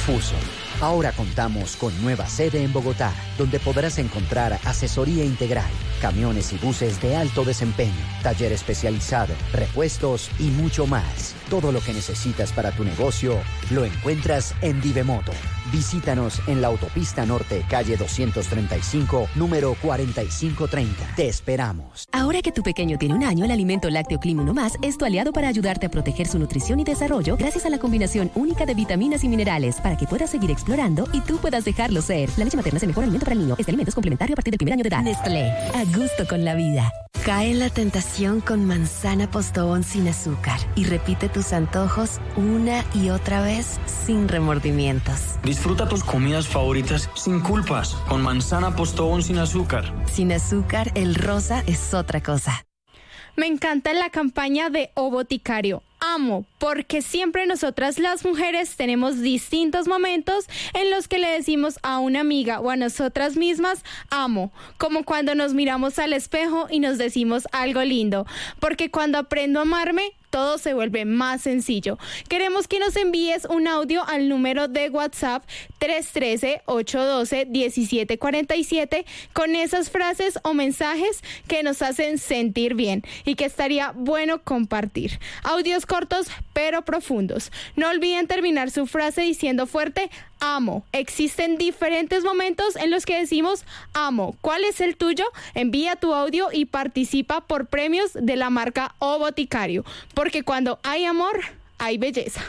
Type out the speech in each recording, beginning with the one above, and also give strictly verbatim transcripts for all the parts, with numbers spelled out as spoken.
confuso. Ahora contamos con nueva sede en Bogotá, donde podrás encontrar asesoría integral, camiones y buses de alto desempeño, taller especializado, repuestos y mucho más. Todo lo que necesitas para tu negocio lo encuentras en Divemoto. Visítanos en la autopista norte, calle doscientos treinta y cinco, número cuarenta y cinco treinta. Te esperamos. Ahora que tu pequeño tiene un año, el alimento lácteo Clean uno más es tu aliado para ayudarte a proteger su nutrición y desarrollo gracias a la combinación única de vitaminas y minerales para que puedas seguir explorando y tú puedas dejarlo ser. La leche materna es el mejor alimento para el niño. Este alimento es complementario a partir del primer año de edad. Nestlé, a gusto con la vida. Cae en la tentación con manzana postobón sin azúcar y repite tus antojos una y otra vez sin remordimientos. Disfruta tus comidas favoritas sin culpas con manzana postobón sin azúcar. Sin azúcar, el rosa es otra cosa. Me encanta la campaña de O Boticario. Amo, porque siempre nosotras las mujeres tenemos distintos momentos en los que le decimos a una amiga o a nosotras mismas, amo, como cuando nos miramos al espejo y nos decimos algo lindo, porque cuando aprendo a amarme, todo se vuelve más sencillo. Queremos que nos envíes un audio al número de WhatsApp tres uno tres, ocho uno dos, uno siete cuatro siete con esas frases o mensajes que nos hacen sentir bien y que estaría bueno compartir. Audios cortos pero profundos. No olviden terminar su frase diciendo fuerte, amo. Existen diferentes momentos en los que decimos amo. ¿Cuál es el tuyo? Envía tu audio y participa por premios de la marca O Boticario. Porque cuando hay amor, hay belleza.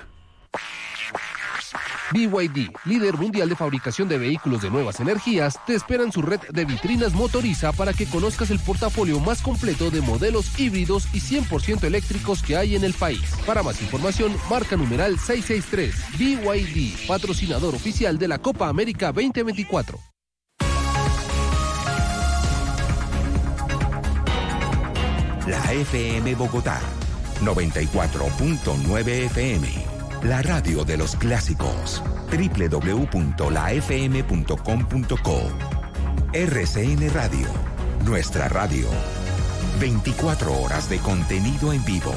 B Y D, líder mundial de fabricación de vehículos de nuevas energías, te espera en su red de vitrinas Motoriza para que conozcas el portafolio más completo de modelos híbridos y cien por ciento eléctricos que hay en el país. Para más información, marca numeral seiscientos sesenta y tres. B Y D, patrocinador oficial de la Copa América veinte veinticuatro. La F M Bogotá, noventa y cuatro punto nueve F M. La radio de los clásicos. doble u doble u doble u punto la f m punto com punto co. R C N Radio. Nuestra radio. veinticuatro horas de contenido en vivo.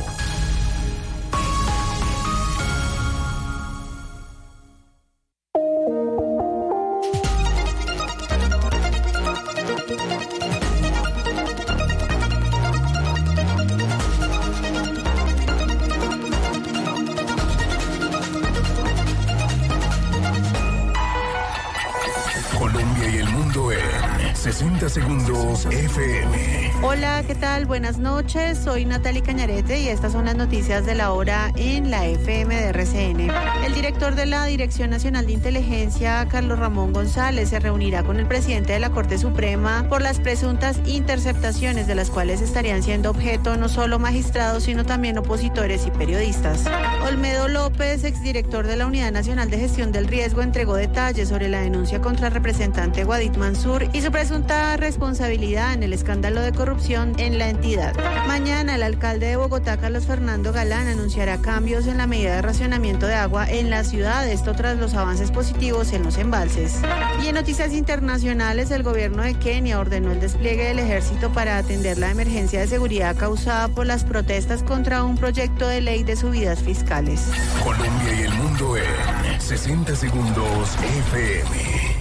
sesenta segundos F M. Hola, ¿qué tal? Buenas noches. Soy Natalie Cañarete y estas son las noticias de la hora en la F M de R C N. El director de la Dirección Nacional de Inteligencia, Carlos Ramón González, se reunirá con el presidente de la Corte Suprema por las presuntas interceptaciones de las cuales estarían siendo objeto no solo magistrados, sino también opositores y periodistas. Olmedo López, exdirector de la Unidad Nacional de Gestión del Riesgo, entregó detalles sobre la denuncia contra el representante Guadid Mansur y su presunta responsabilidad en el escándalo de corrupción en la entidad. Mañana el alcalde de Bogotá, Carlos Fernando Galán, anunciará cambios en la medida de racionamiento de agua en la ciudad, esto tras los avances positivos en los embalses. Y en noticias internacionales, el gobierno de Kenia ordenó el despliegue del ejército para atender la emergencia de seguridad causada por las protestas contra un proyecto de ley de subidas fiscales. Colombia y el mundo en sesenta segundos F M.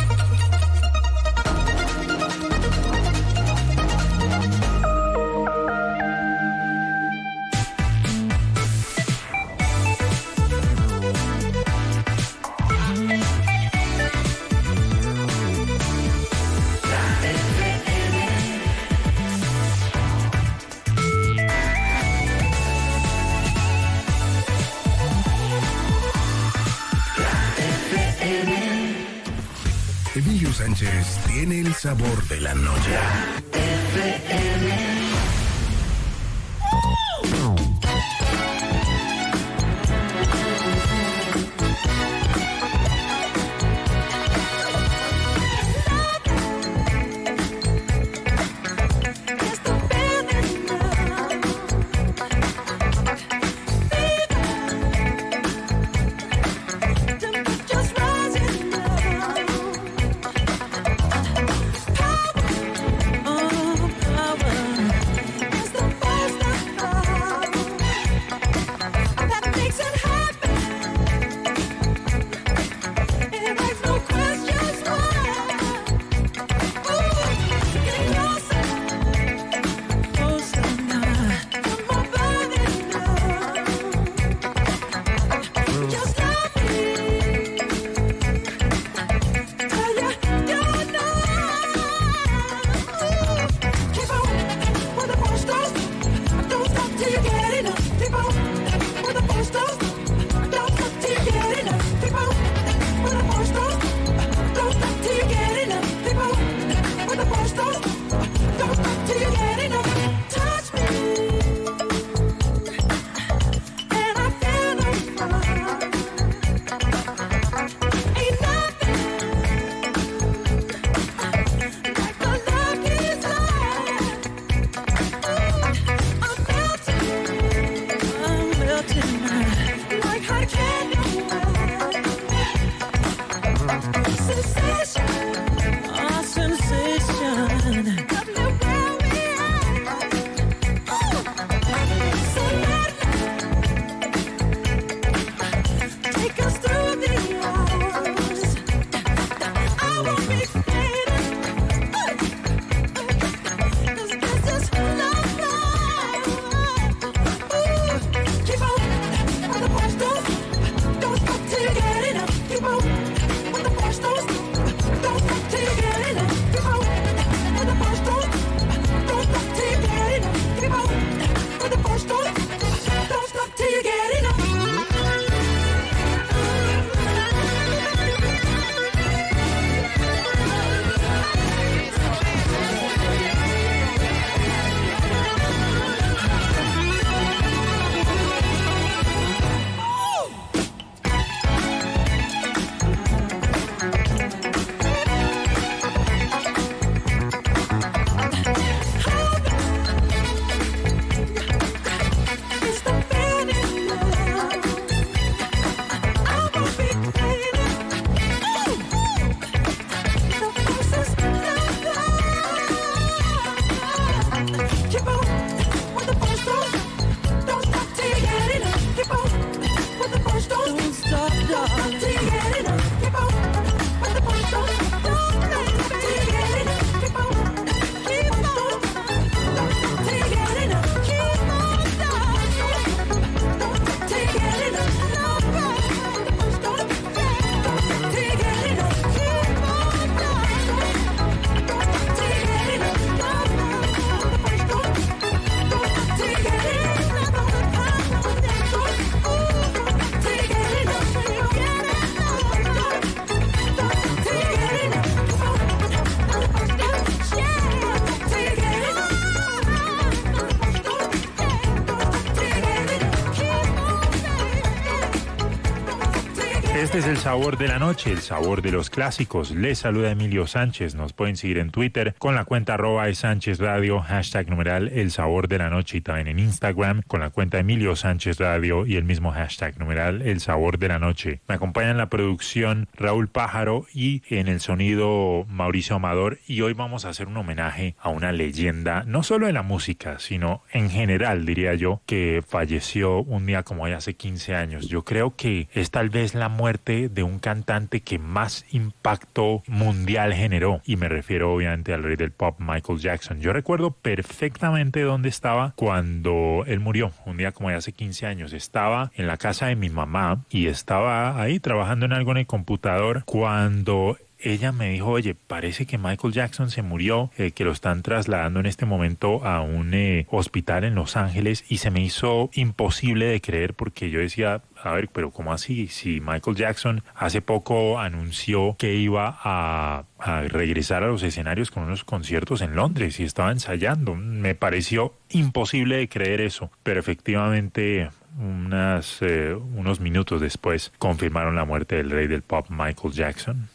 Emilio Sánchez tiene el sabor de la noche. F M. Oh, power. Este es el sabor de la noche, el sabor de los clásicos. Les saluda Emilio Sánchez. Nos pueden seguir en Twitter con la cuenta arroba Sánchez Radio, hashtag numeral el sabor de la noche, y también en Instagram con la cuenta Emilio Sánchez Radio y el mismo hashtag numeral el sabor de la noche. Me acompaña en la producción Raúl Pájaro y en el sonido Mauricio Amador, y hoy vamos a hacer un homenaje a una leyenda, no solo de la música, sino en general, diría yo, que falleció un día como hoy hace quince años. Yo creo que es tal vez la muerte de un cantante que más impacto mundial generó, y me refiero obviamente al rey del pop, Michael Jackson. Yo recuerdo perfectamente dónde estaba cuando él murió, un día como hace quince años. Estaba en la casa de mi mamá y estaba ahí trabajando en algo en el computador cuando ella me dijo: oye, parece que Michael Jackson se murió, eh, que lo están trasladando en este momento a un eh, hospital en Los Ángeles, y se me hizo imposible de creer, porque yo decía, a ver, pero ¿cómo así? Si Michael Jackson hace poco anunció que iba a, a regresar a los escenarios con unos conciertos en Londres y estaba ensayando. Me pareció imposible de creer eso, pero efectivamente unas, eh, unos minutos después confirmaron la muerte del rey del pop, Michael Jackson.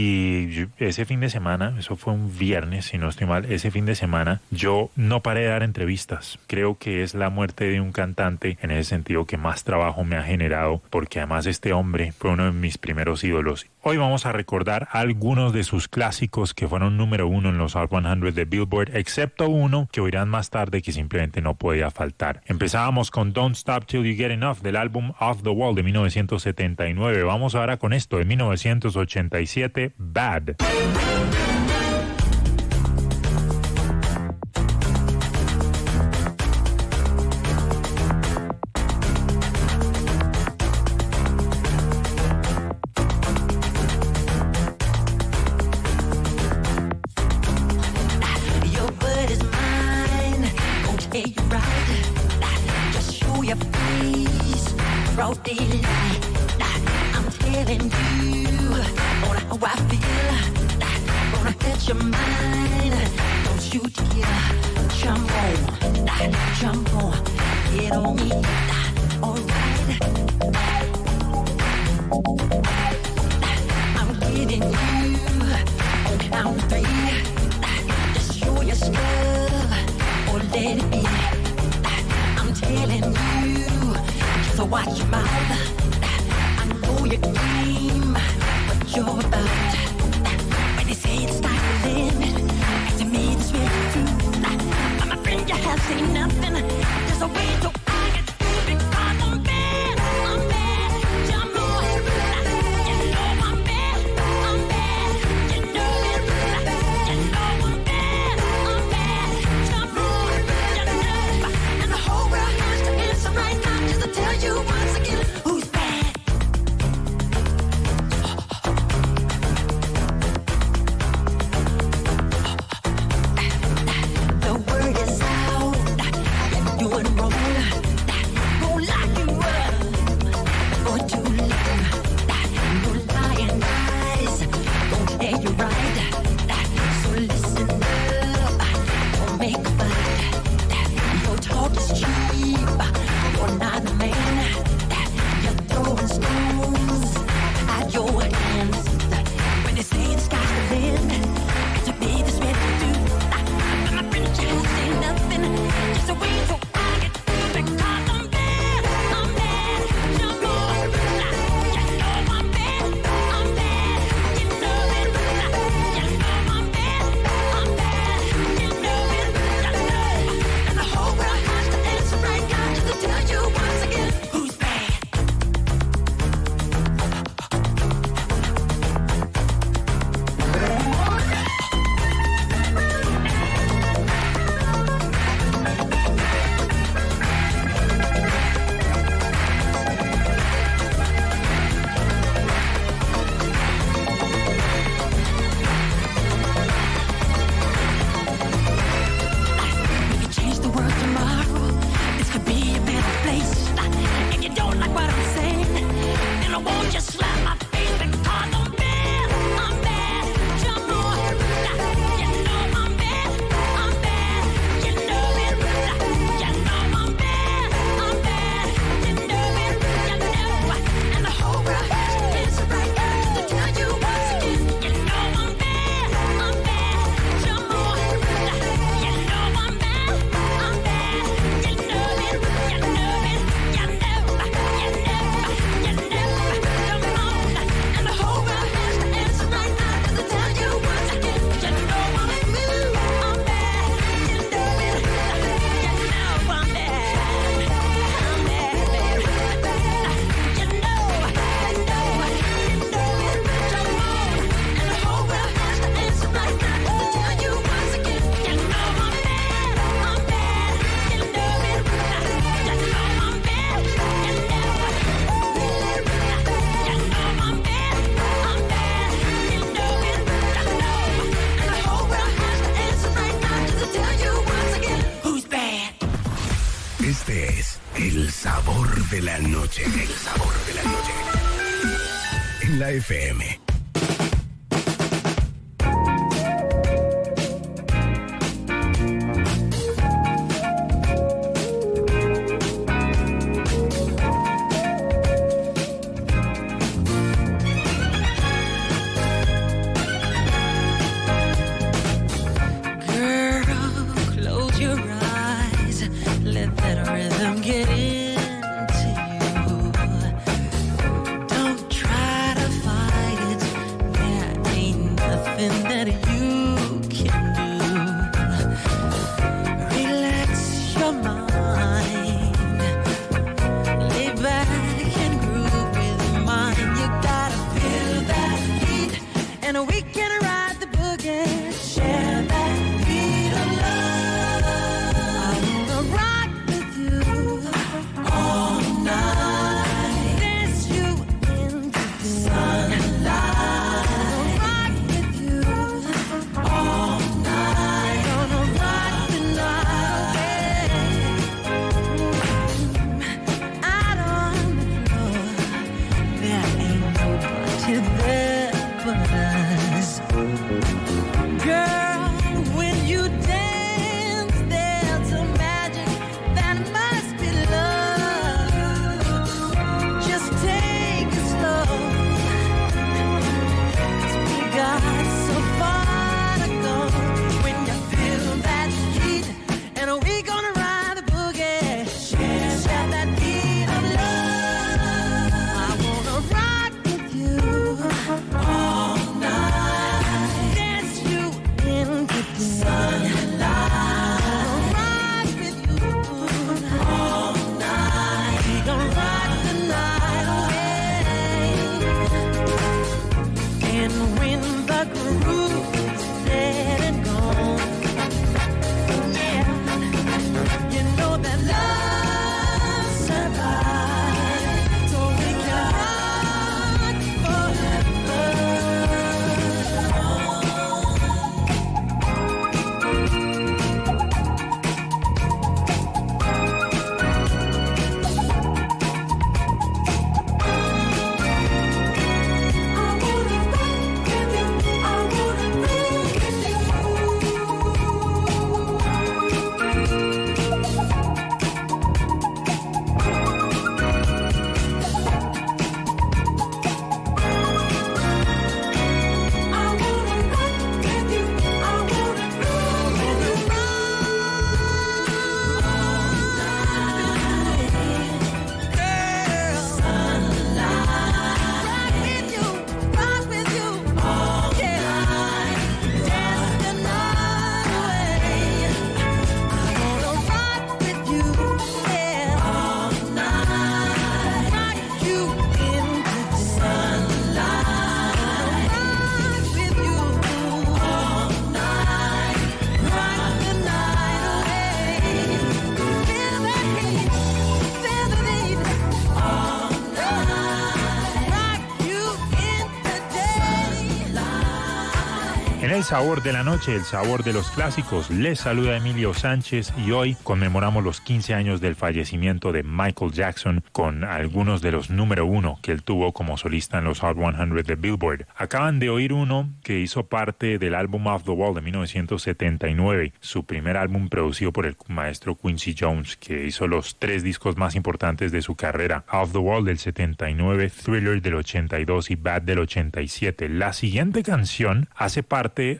Y ese fin de semana, eso fue un viernes si no estoy mal, ese fin de semana yo no paré de dar entrevistas. Creo que es la muerte de un cantante en ese sentido que más trabajo me ha generado, porque además este hombre fue uno de mis primeros ídolos. Hoy vamos a recordar algunos de sus clásicos que fueron número uno en los Hot cien de Billboard, excepto uno que oirán más tarde que simplemente no podía faltar. Empezábamos con Don't Stop Till You Get Enough del álbum Off the Wall de mil novecientos setenta y nueve. Vamos ahora con esto de mil novecientos ochenta y siete, Bad. I'm bad. de la noche. El sabor de la noche. En la F M. El sabor de la noche, el sabor de los clásicos. Les saluda Emilio Sánchez y hoy conmemoramos los quince años del fallecimiento de Michael Jackson con algunos de los número uno que él tuvo como solista en los Hot cien de Billboard. Acaban de oír uno que hizo parte del álbum Off the Wall de mil novecientos setenta y nueve, su primer álbum producido por el maestro Quincy Jones, que hizo los tres discos más importantes de su carrera: Off the Wall del setenta y nueve, Thriller del ochenta y dos y Bad del ochenta y siete. La siguiente canción hace parte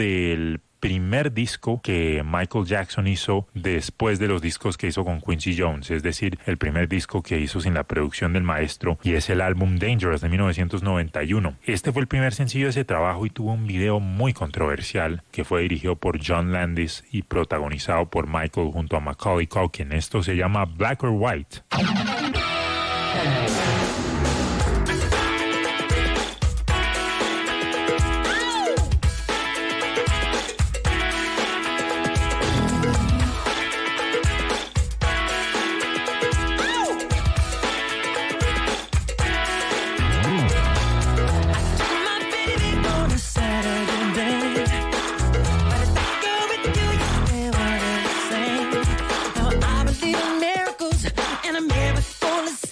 del primer disco que Michael Jackson hizo después de los discos que hizo con Quincy Jones, es decir, el primer disco que hizo sin la producción del maestro, y es el álbum Dangerous de mil novecientos noventa y uno. Este fue el primer sencillo de ese trabajo y tuvo un video muy controversial que fue dirigido por John Landis y protagonizado por Michael junto a Macaulay Culkin. Esto se llama Black or White. Miracles and a miracle is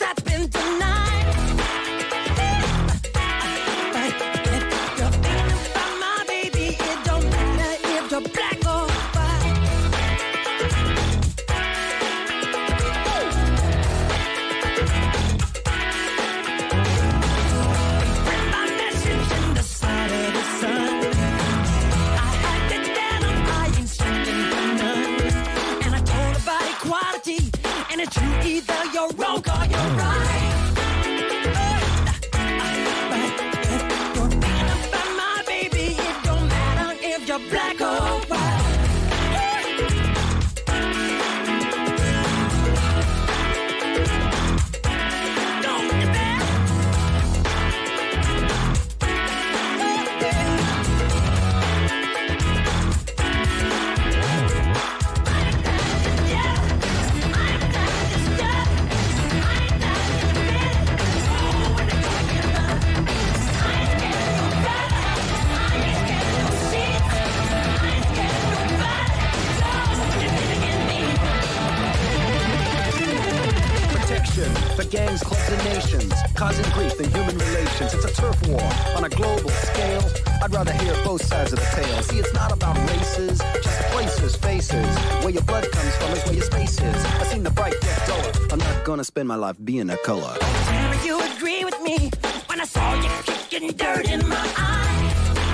a global scale, I'd rather hear both sides of the tale. See, it's not about races, just places, faces. Where your blood comes from is where your space is. I've seen the bright get duller. I'm not gonna spend my life being a color. Tell me you agree with me when I saw you kicking dirt in my eye.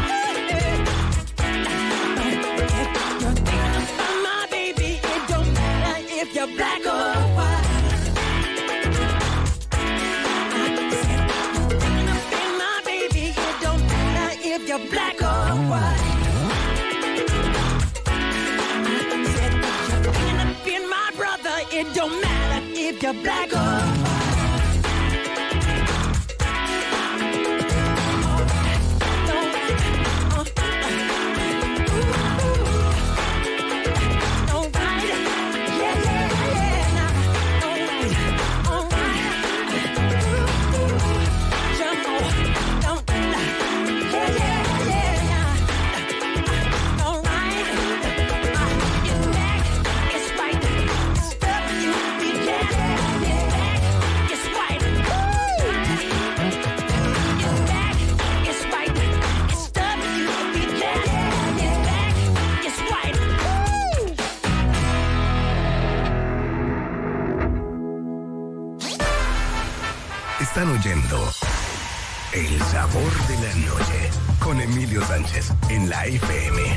You're thinking about my baby. It don't matter if you're black or white. If you're black or white, said you're thinking of being my brother. It don't matter if you're black or white. Están oyendo El Sabor de la Noche con Emilio Sánchez en la F M.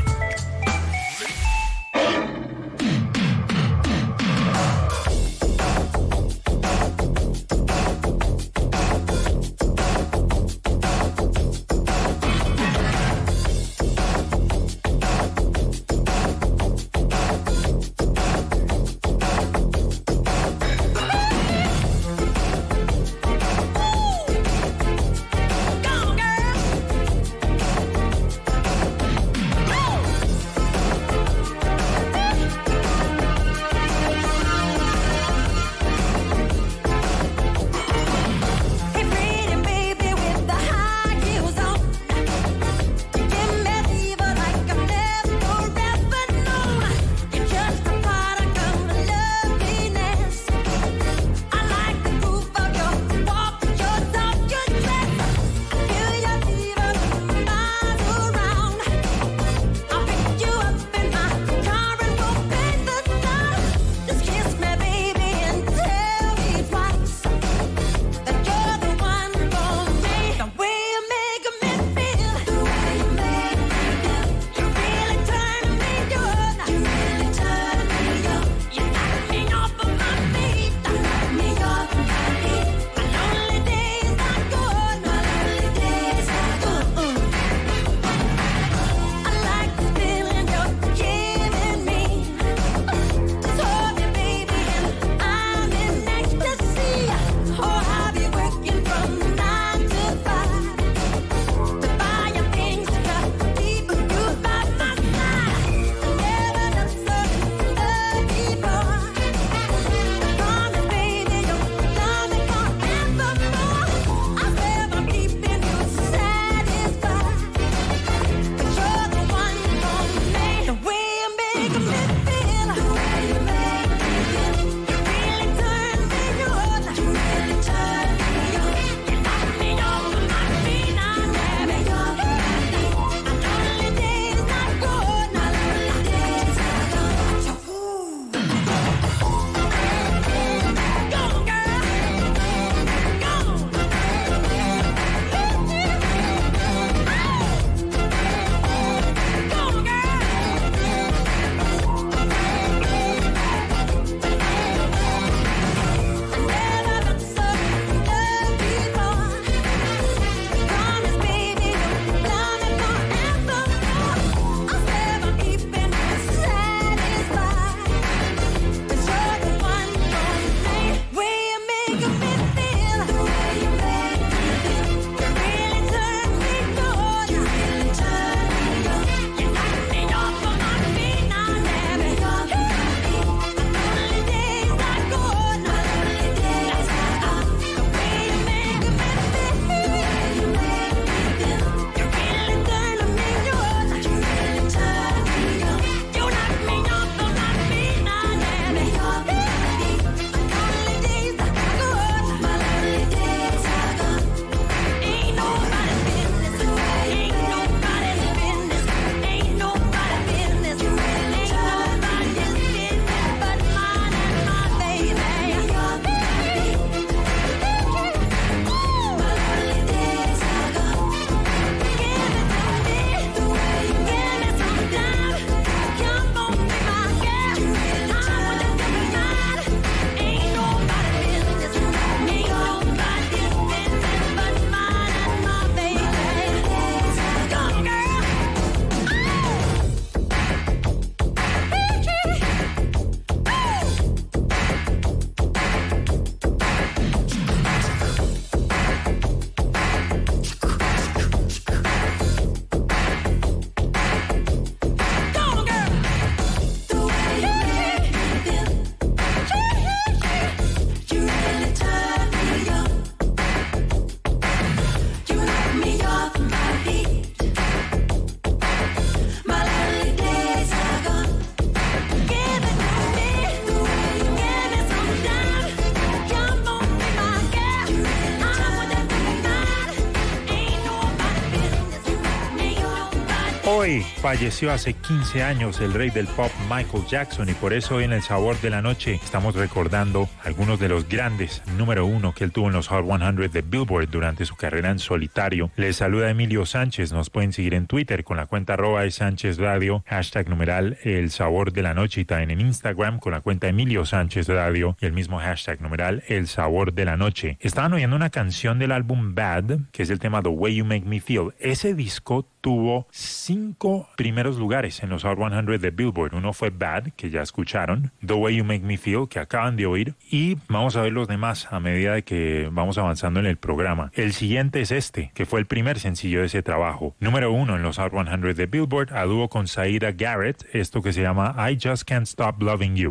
Hoy falleció hace quince años el rey del pop Michael Jackson y por eso hoy en El Sabor de la Noche estamos recordando algunos de los grandes número uno que él tuvo en los Hot cien de Billboard durante su carrera en solitario. Les saluda Emilio Sánchez, nos pueden seguir en Twitter con la cuenta arroba de Sánchez Radio, hashtag numeral El Sabor de la Noche y también en Instagram con la cuenta Emilio Sánchez Radio y el mismo hashtag numeral El Sabor de la Noche. Estaban oyendo una canción del álbum Bad, que es el tema The Way You Make Me Feel. Ese disco tuvo cinco primeros lugares en los Hot cien de Billboard. Uno fue Bad, que ya escucharon, The Way You Make Me Feel, que acaban de oír, y vamos a ver los demás a medida de que vamos avanzando en el programa. El siguiente es este, que fue el primer sencillo de ese trabajo. Número uno en los Hot cien de Billboard, a dúo con Saida Garrett, esto que se llama I Just Can't Stop Loving You.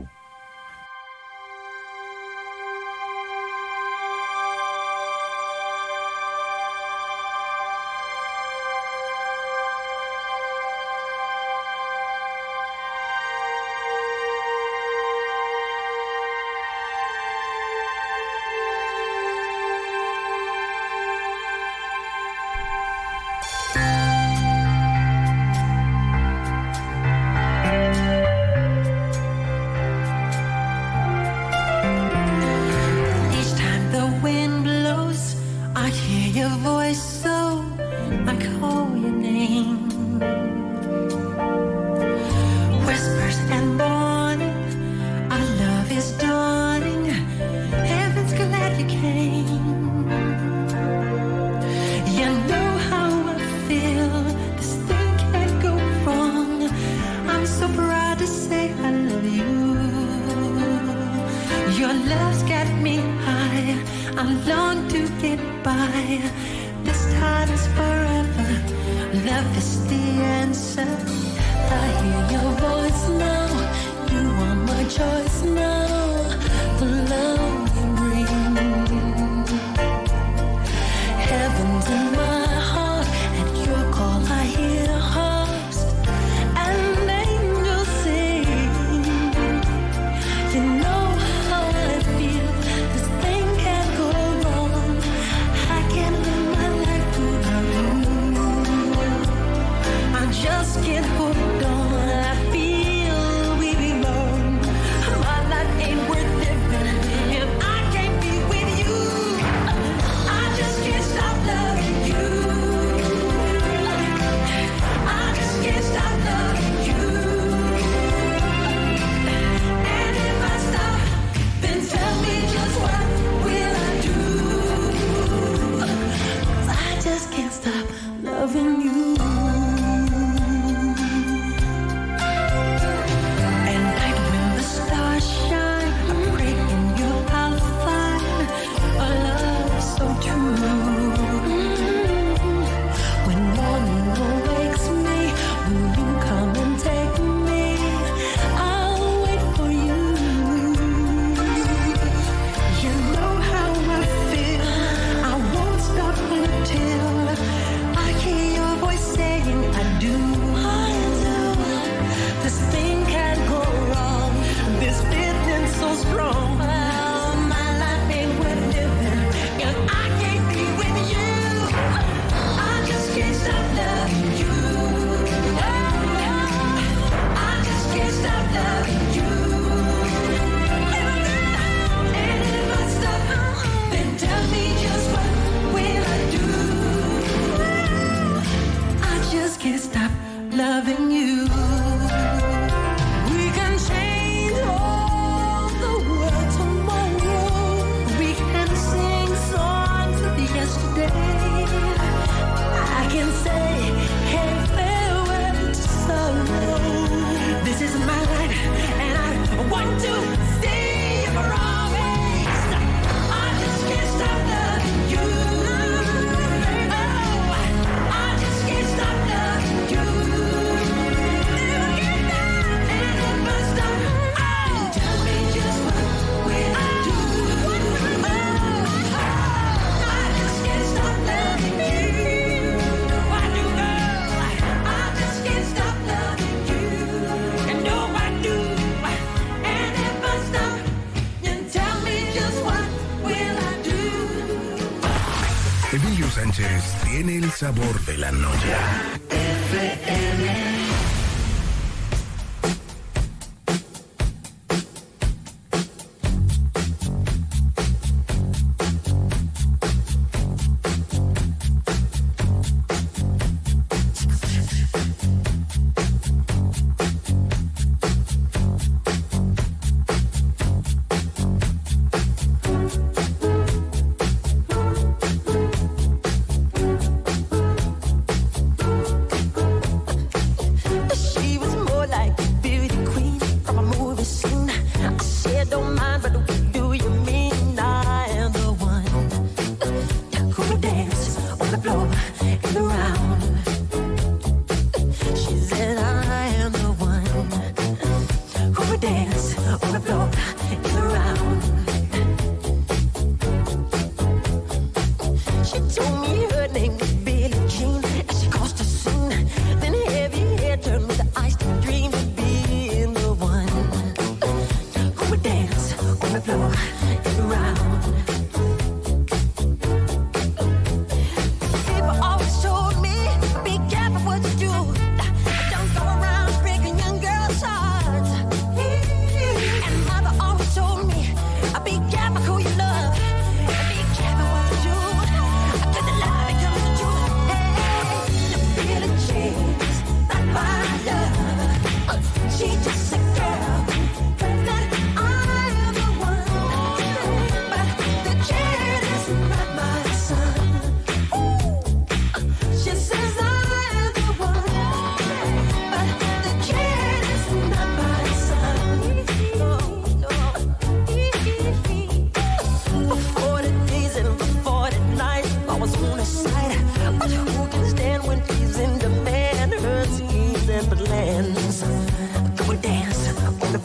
Emilio Sánchez tiene el sabor de la noche. F M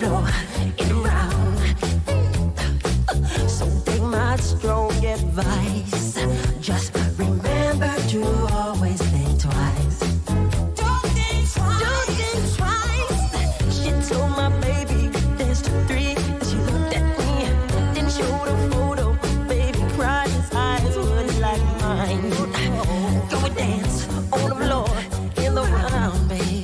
flow it around. So take my strong advice. Just remember to always think twice. Don't think twice. Don't think twice. She told my baby there's two, three. She looked at me, then showed a photo. Baby cried, his eyes were like mine. Go and dance on the floor in the round, babe.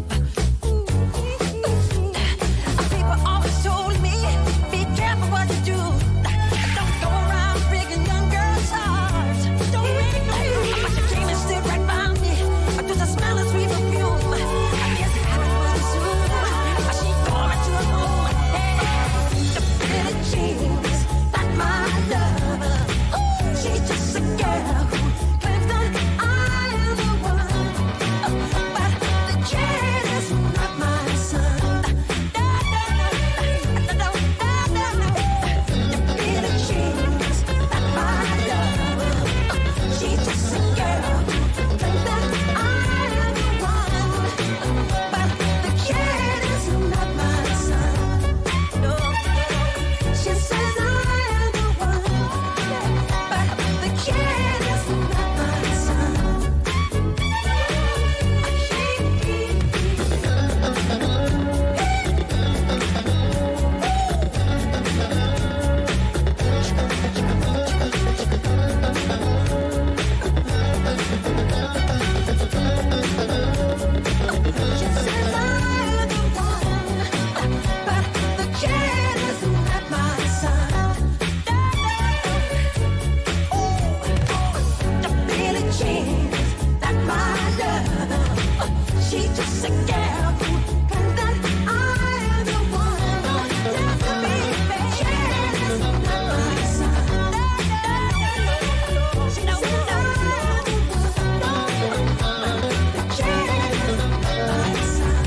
People always told me, be careful what you do. Don't go around breaking young girls' hearts. Don't break no you. But she came and stood right by me. I just a smell of sweet perfume. I guess it happened pretty soon. She called me to her home. The pretty jeans, not my lover. She's just a girl who claims that I am the one. But the kid is not my son. The pretty jeans, not my lover. She's just a girl who claims that I am the one. But the kid is not my son. No, she says I am the one. But the kid is not my son. She says I am the one. But the kid is not my son. The Billie Jean, not my lover. She's just a girl who claims that I am the one. The baby kid is not my son. She knows I am the one. The kid is not my son.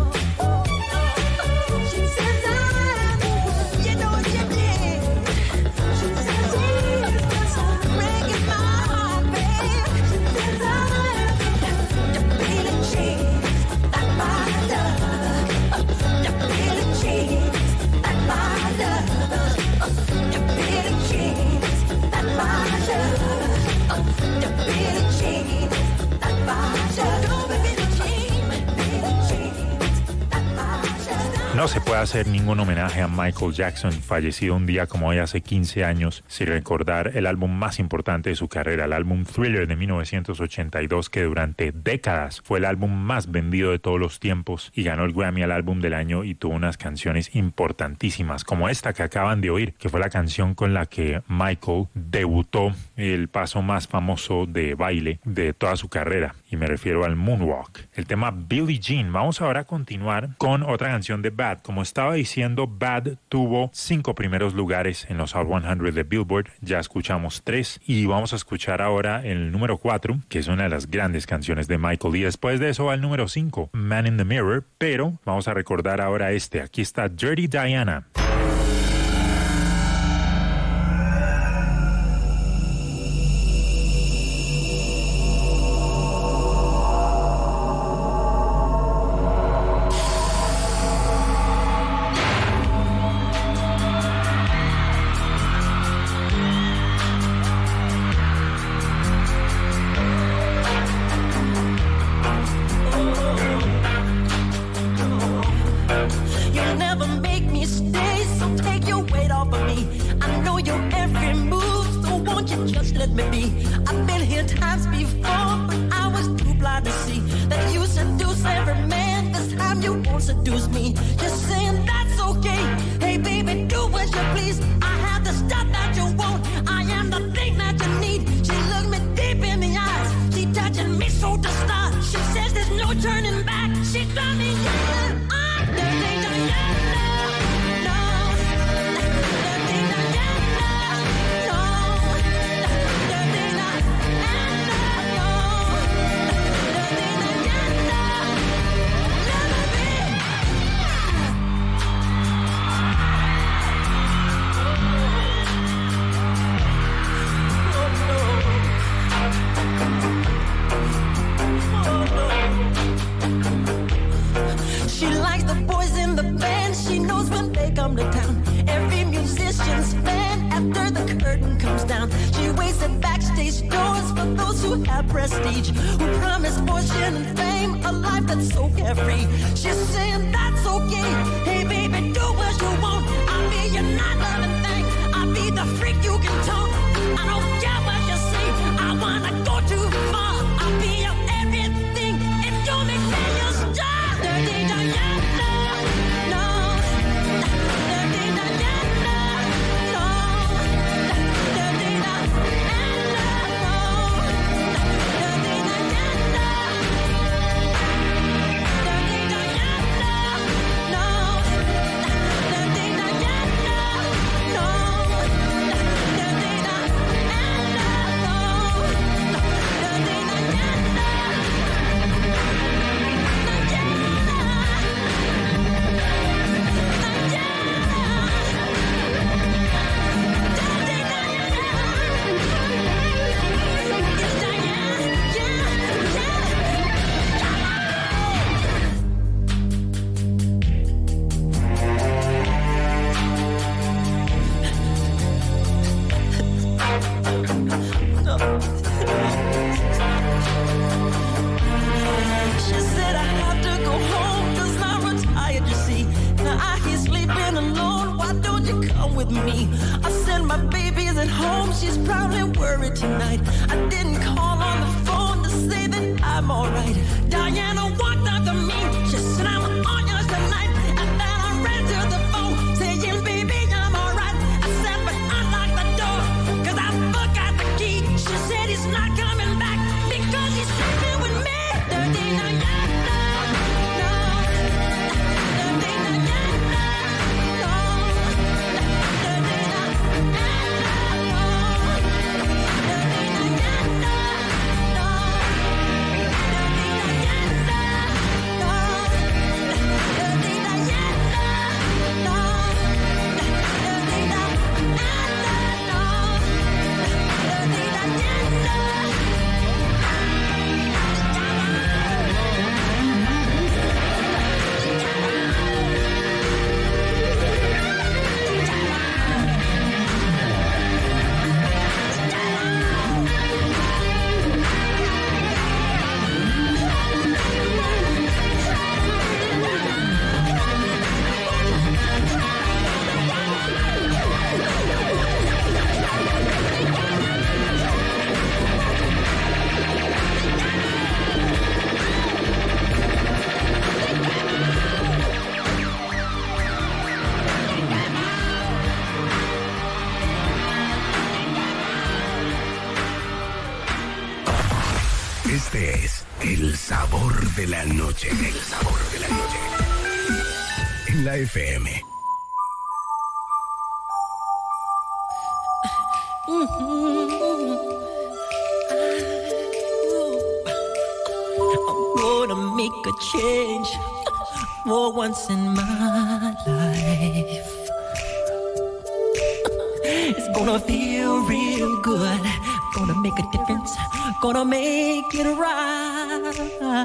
She says I am the one. You know what you did. She says he's the son. Breaking my heart, babe. She says I am the Billie Jean, not my lover. The Billie Jean, not my lover. The Billie Jean, not my lover. The Billie Jean, not my lover. Billie Jean, Billie Jean, not my lover. No se puede hacer ningún homenaje a Michael Jackson, fallecido un día como hoy hace quince años, sin recordar el álbum más importante de su carrera, el álbum Thriller de mil novecientos ochenta y dos, que durante décadas fue el álbum más vendido de todos los tiempos y ganó el Grammy al álbum del año y tuvo unas canciones importantísimas, como esta que acaban de oír, que fue la canción con la que Michael debutó el paso más famoso de baile de toda su carrera, y me refiero al Moonwalk. El tema Billie Jean. Vamos ahora a continuar con otra canción de Bad. Como estaba diciendo, Bad tuvo cinco primeros lugares en los Hot cien de Billboard, ya escuchamos tres, y vamos a escuchar ahora el número cuatro, que es una de las grandes canciones de Michael, y después de eso va el número cinco, Man in the Mirror, pero vamos a recordar ahora este. Aquí está Dirty Diana. You'll never make me stay, so take your weight off of me. I know your every move, so won't you just let me be? I've been here times before, but I was too blind to see that you seduce every man. This time you won't seduce me. You're saying that's okay. Hey baby, do as you please. I have the stuff that you want. I am the thing that you need. She looked me deep in the eyes. She touching me so to start. She says there's no turning back. She got me, yeah. I'm dirty Diana. No, dirty Diana. No, dirty Diana. No, dirty Diana. Never be. come to town. Every musician's fan after the curtain comes down. She waits at backstage doors for those who have prestige, who promise fortune and fame, a life that's so carefree. She's saying that's okay. Hey baby, do what you want. I'll be your night loving thing. I'll be the freak you can talk. I don't care what you say. I wanna go too far. I'll be your everything if you make me your star. Dirty Diana, no. Dirty Diana, no. Dirty Diana, no. Dirty Diana, Dirty Diana, no. Dirty Diana, no. Dirty She said I have to go home 'cause I'm retired, you see. Now I hear sleeping alone, why don't you come with me? I said my baby's at home, she's probably worried tonight. I didn't call on the phone to say that I'm alright. Diana walked up to me, she said I'm on yours tonight. And then I ran to the phone, saying baby I'm alright. I said but unlock the door, 'cause I forgot the key. She said he's not coming back because he's sleeping with me. Dirty Diana, no. Dirty Diana, no. Dirty Diana, no. Dirty Diana, no. Dirty Diana, no. Dirty Diana, no. Dirty Diana, no. Dirty Diana. Este es el sabor de la noche. El sabor de la noche. En la F M. I'm gonna make a change for once in my life. It's gonna feel real good. Gonna make a difference. Gonna make it right.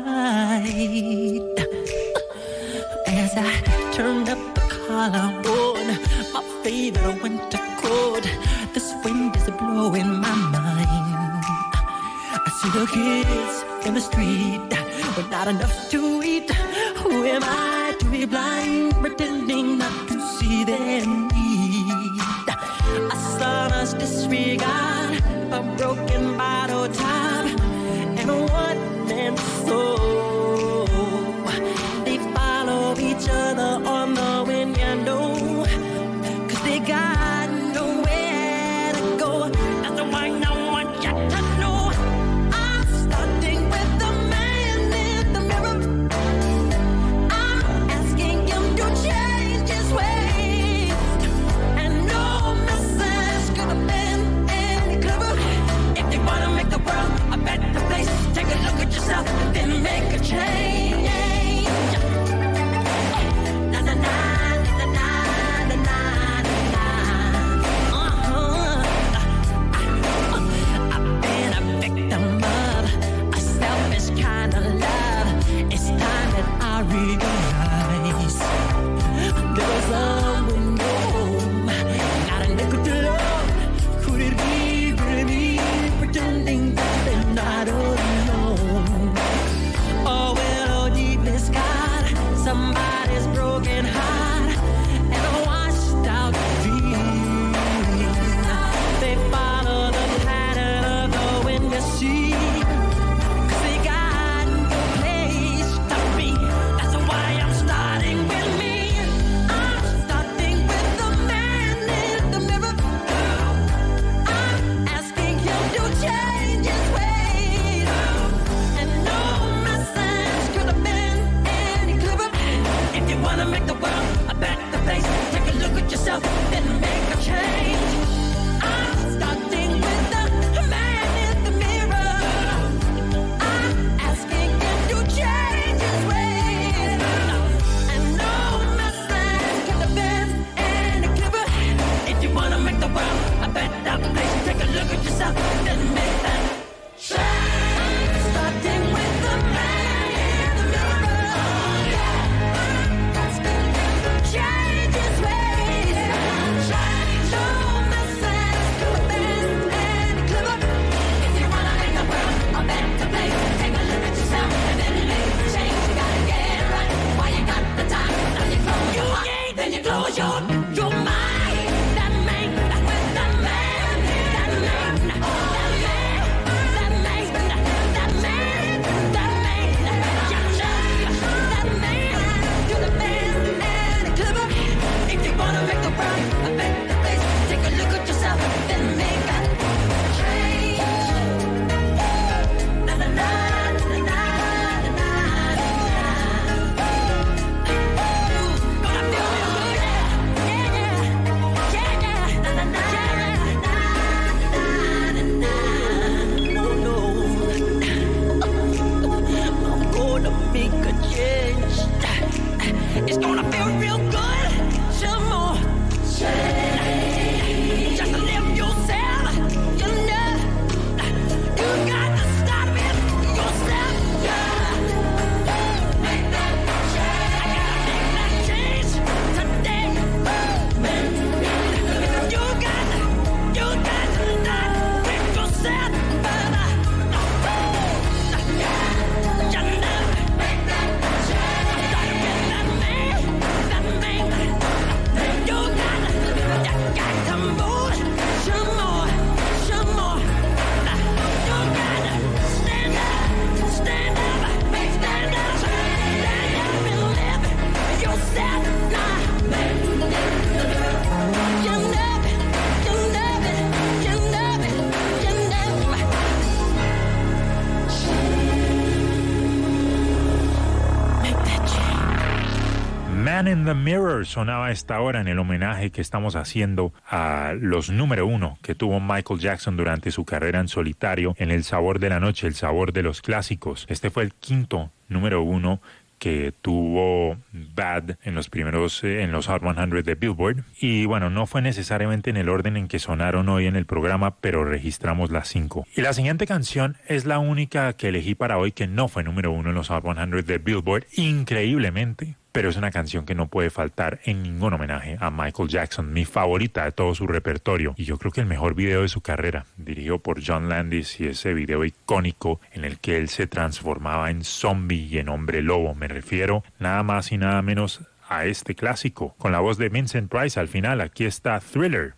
As I turn up the collar on my favorite winter coat, this wind is blowing my mind. I see the kids in the street with not enough to eat. Who am I to be blind, pretending not to see their need? A son's disregard, a broken bottle top, and a one-man soul. They follow each other on the wind, you know, 'cause they got nowhere to go. That's why I want you to know I'm starting with the man in the mirror. I'm asking him to change his ways, and no message could have been any clearer. If you wanna make the world a better place, take a look at yourself, then make a change. Na na na na na na na na. Uh-huh. I've been a victim of a selfish kind of love. It's time that I realize there's someone Man in the Mirror sonaba a esta hora en el homenaje que estamos haciendo a los número uno que tuvo Michael Jackson durante su carrera en solitario en El Sabor de la Noche, El Sabor de los Clásicos. Este fue el quinto número uno que tuvo Bad en los primeros, eh, en los Hot cien de Billboard. Y bueno, no fue necesariamente en el orden en que sonaron hoy en el programa, pero registramos las cinco. Y la siguiente canción es la única que elegí para hoy que no fue número uno en los Hot cien de Billboard, increíblemente. Pero es una canción que no puede faltar en ningún homenaje a Michael Jackson, mi favorita de todo su repertorio, y yo creo que el mejor video de su carrera, dirigido por John Landis, y ese video icónico en el que él se transformaba en zombie y en hombre lobo. Me refiero nada más y nada menos a este clásico, con la voz de Vincent Price al final. Aquí está Thriller.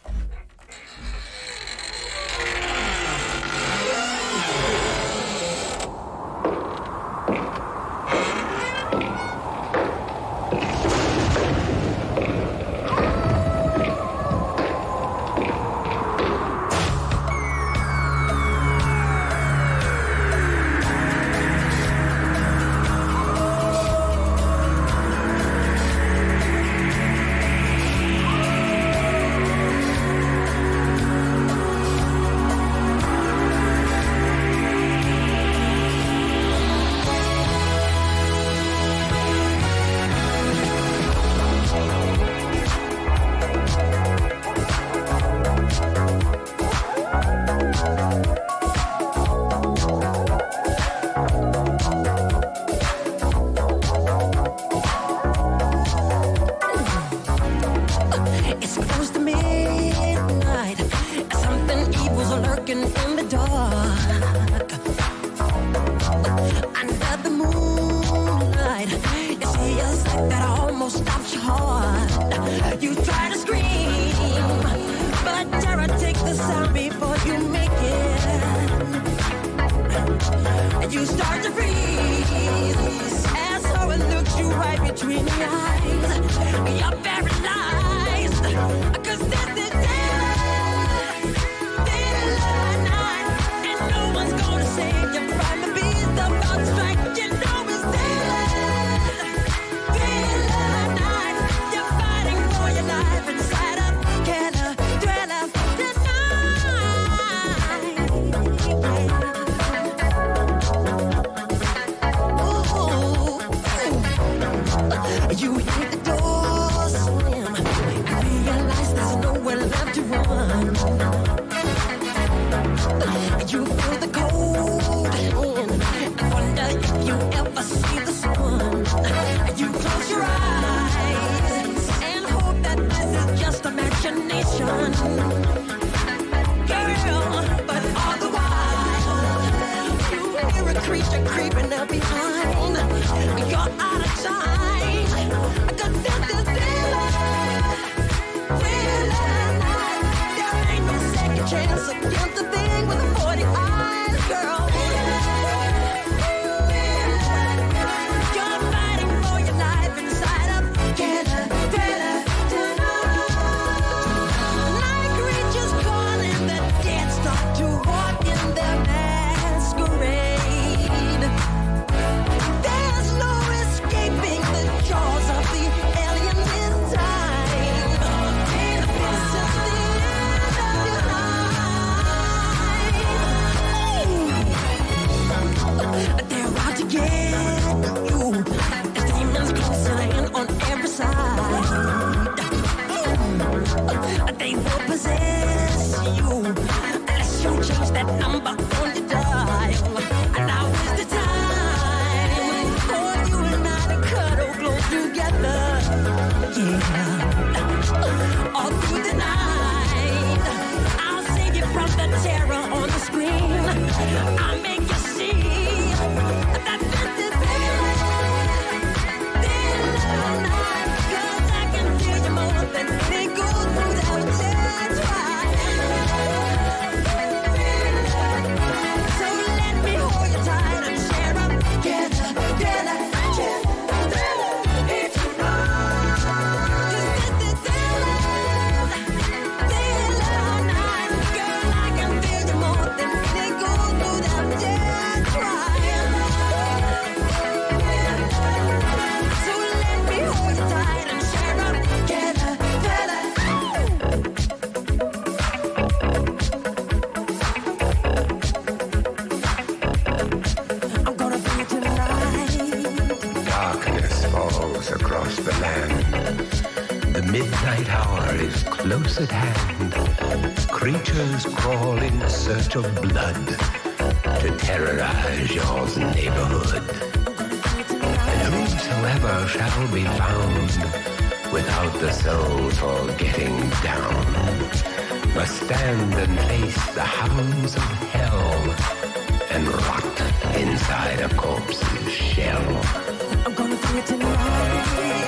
dance across the land. The midnight hour is close at hand. Creatures crawl in search of blood to terrorize your neighborhood. And whosoever shall be found without the soul for getting down must stand and face the hounds of hell and rot inside a corpse's shell. I'm gonna do it tonight.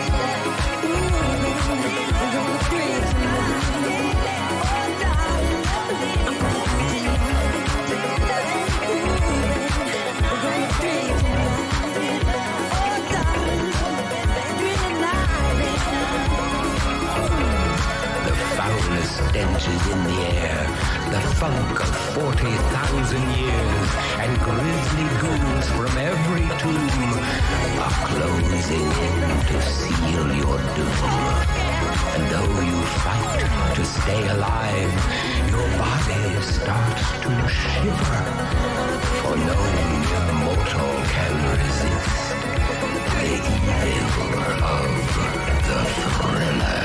Stench is in the air, the funk of forty thousand years, and grisly ghouls from every tomb are closing in to seal your doom. And though you fight to stay alive, your body starts to shiver, for no mere mortal can resist the evil of the thriller.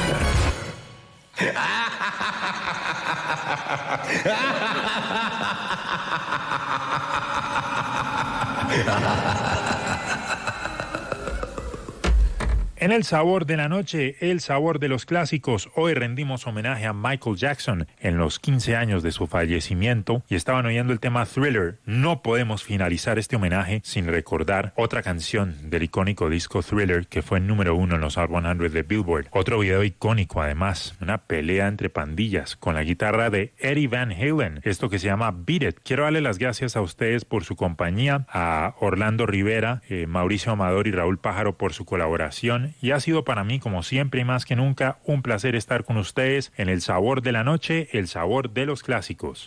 En El Sabor de la Noche, el sabor de los clásicos, hoy rendimos homenaje a Michael Jackson en los quince años de su fallecimiento y estaban oyendo el tema Thriller. No podemos finalizar este homenaje sin recordar otra canción del icónico disco Thriller que fue número uno en los Hot cien de Billboard. Otro video icónico además, una pelea entre pandillas con la guitarra de Eddie Van Halen, esto que se llama Beat It. Quiero darle las gracias a ustedes por su compañía, a Orlando Rivera, eh, Mauricio Amador y Raúl Pájaro por su colaboración. Y ha sido para mí, como siempre y más que nunca, un placer estar con ustedes en El Sabor de la Noche, el sabor de los clásicos.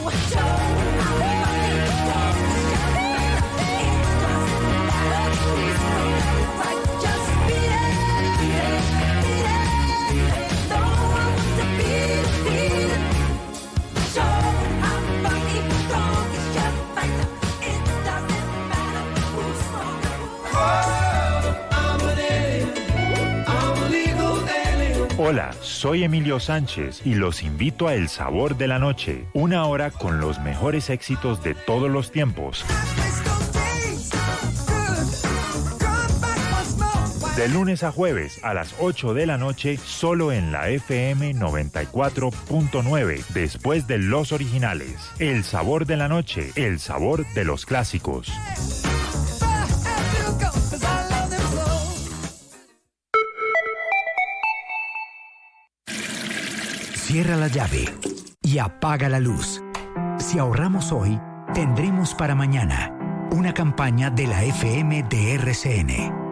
Hola, soy Emilio Sánchez y los invito a El Sabor de la Noche, una hora con los mejores éxitos de todos los tiempos. De lunes a jueves a las ocho de la noche, solo en la F M noventa y cuatro punto nueve, después de los originales. El Sabor de la Noche, el sabor de los clásicos. Cierra la llave y apaga la luz. Si ahorramos hoy, tendremos para mañana. Una campaña de la F M de R C N.